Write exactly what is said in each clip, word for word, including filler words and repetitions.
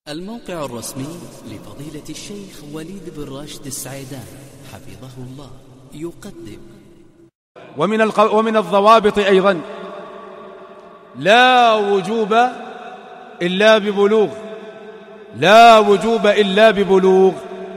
الموقع الرسمي لفضيلة الشيخ وليد بن راشد السعيدان حفظه الله يقدم. ومن, الق... ومن الضوابط أيضا لا وجوب إلا ببلوغ، لا وجوب إلا ببلوغ،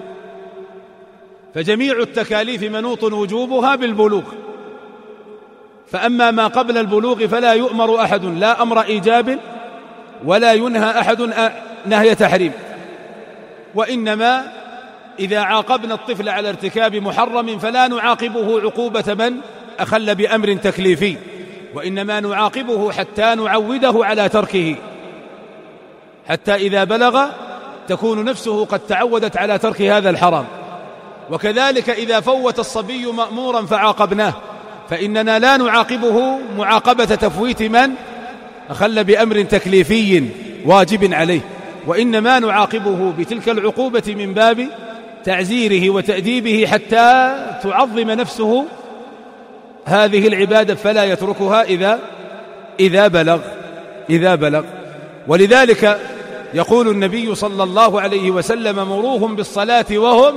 فجميع التكاليف منوط وجوبها بالبلوغ، فأما ما قبل البلوغ فلا يؤمر أحد لا أمر إيجاب ولا ينهى أحد نهي تحريم، وإنما إذا عاقبنا الطفل على ارتكاب محرم فلا نعاقبه عقوبة من أخل بأمر تكليفي، وإنما نعاقبه حتى نعوده على تركه، حتى إذا بلغ تكون نفسه قد تعودت على ترك هذا الحرام. وكذلك إذا فوت الصبي مأمورا فعاقبناه فإننا لا نعاقبه معاقبة تفويت من أخل بأمر تكليفي واجب عليه، وإنما نعاقبه بتلك العقوبة من باب تعزيره وتأديبه حتى تعظم نفسه هذه العبادة فلا يتركها إذا إذا بلغ إذا بلغ ولذلك يقول النبي صلى الله عليه وسلم: مروهم بالصلاة وهم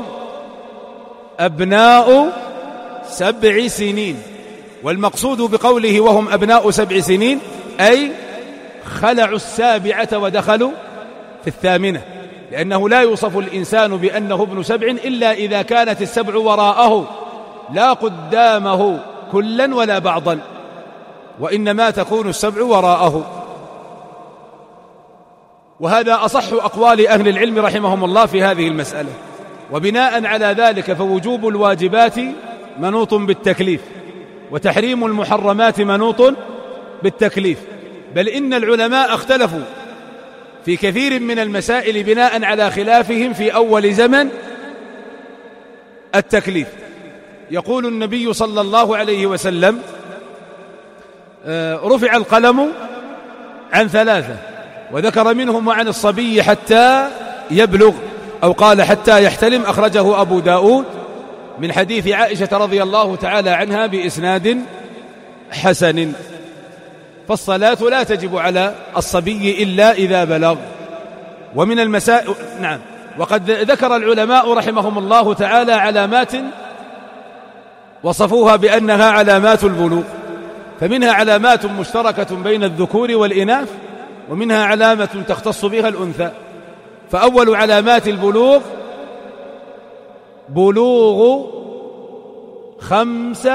أبناء سبع سنين. والمقصود بقوله وهم أبناء سبع سنين أي خلعوا السابعة ودخلوا في الثامنة، لأنه لا يوصف الإنسان بأنه ابن سبع إلا إذا كانت السبع وراءه لا قدامه كلا ولا بعضا، وإنما تكون السبع وراءه. وهذا أصح أقوال أهل العلم رحمهم الله في هذه المسألة. وبناء على ذلك فوجوب الواجبات منوط بالتكليف، وتحريم المحرمات منوط بالتكليف، بل إن العلماء اختلفوا في كثير من المسائل بناء على خلافهم في أول زمن التكليف. يقول النبي صلى الله عليه وسلم: رفع القلم عن ثلاثة، وذكر منهم وعن الصبي حتى يبلغ، أو قال حتى يحتلم، أخرجه أبو داود من حديث عائشة رضي الله تعالى عنها بإسناد حسن. فالصلاة لا تجب على الصبي إلا إذا بلغ. ومن المسائل نعم وقد ذكر العلماء رحمهم الله تعالى علامات وصفوها بأنها علامات البلوغ، فمنها علامات مشتركة بين الذكور والإناث، ومنها علامة تختص بها الأنثى. فأول علامات البلوغ بلوغ خمس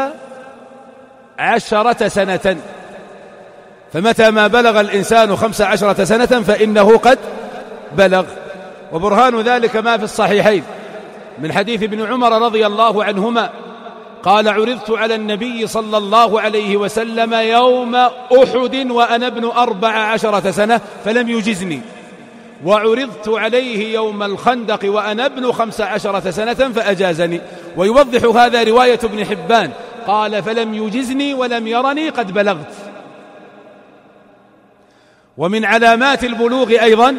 عشرة سنة، فمتى ما بلغ الإنسان خمس عشرة سنة فإنه قد بلغ. وبرهان ذلك ما في الصحيحين من حديث ابن عمر رضي الله عنهما قال: عرضت على النبي صلى الله عليه وسلم يوم أحد وأنا ابن أربع عشرة سنة فلم يجزني، وعرضت عليه يوم الخندق وأنا ابن خمس عشرة سنة فأجازني. ويوضح هذا رواية ابن حبان قال: فلم يجزني ولم يرني قد بلغت. ومن علامات البلوغ أيضا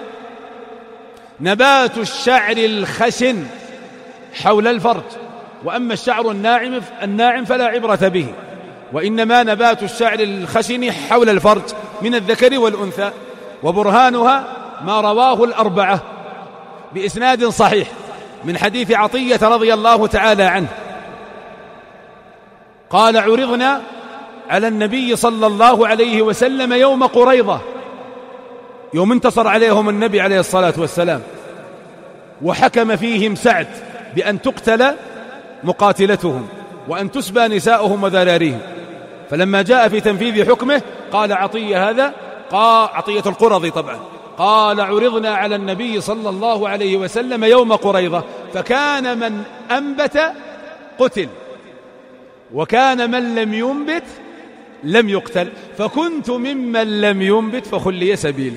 نبات الشعر الخشن حول الفرج، وأما الشعر الناعم الناعم فلا عبرة به، وإنما نبات الشعر الخشن حول الفرج من الذكر والأنثى. وبرهانها ما رواه الأربعة بإسناد صحيح من حديث عطية رضي الله تعالى عنه قال: عرضنا على النبي صلى الله عليه وسلم يوم قريظة، يوم انتصر عليهم النبي عليه الصلاة والسلام، وحكم فيهم سعد بأن تقتل مقاتلتهم وأن تسبى نساؤهم وذراريهم. فلما جاء في تنفيذ حكمه قال عطية هذا قال عطية القرظي طبعا قال: عرضنا على النبي صلى الله عليه وسلم يوم قريظة، فكان من أنبت قتل، وكان من لم ينبت لم يقتل، فكنت ممن لم ينبت فخلي سبيلي.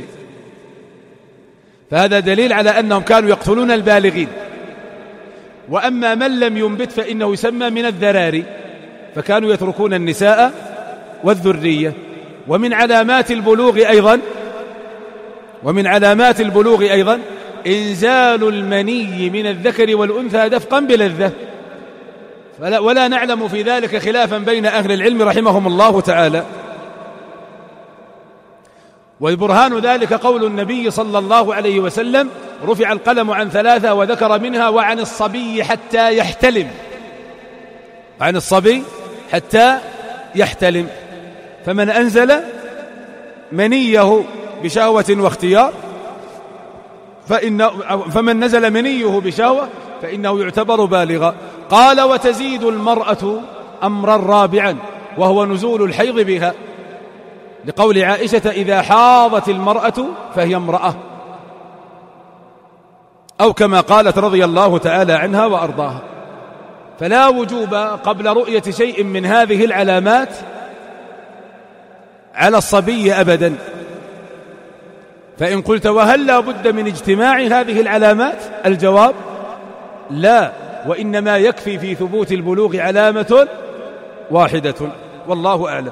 فهذا دليل على أنهم كانوا يقتلون البالغين. وأما من لم ينبت فإنه يسمى من الذراري، فكانوا يتركون النساء والذرية. ومن علامات البلوغ أيضا ومن علامات البلوغ أيضا إنزال المني من الذكر والأنثى دفقا بلذة، ولا نعلم في ذلك خلافا بين أهل العلم رحمهم الله تعالى. والبرهان ذلك قول النبي صلى الله عليه وسلم: رفع القلم عن ثلاثة، وذكر منها: وعن الصبي حتى يحتلم. عن الصبي حتى يحتلم. فمن أنزل منيه بشهوة واختيار فإن فمن نزل منيه بشهوة فإنه يعتبر بالغا. قال: وتزيد المرأة أمرا رابعا، وهو نزول الحيض بها، لقول عائشة: إذا حاضت المرأة فهي امرأة، أو كما قالت رضي الله تعالى عنها وأرضاها. فلا وجوب قبل رؤية شيء من هذه العلامات على الصبي أبدا. فإن قلت: وهل لا بد من اجتماع هذه العلامات؟ الجواب: لا، وإنما يكفي في ثبوت البلوغ علامة واحدة، والله أعلم.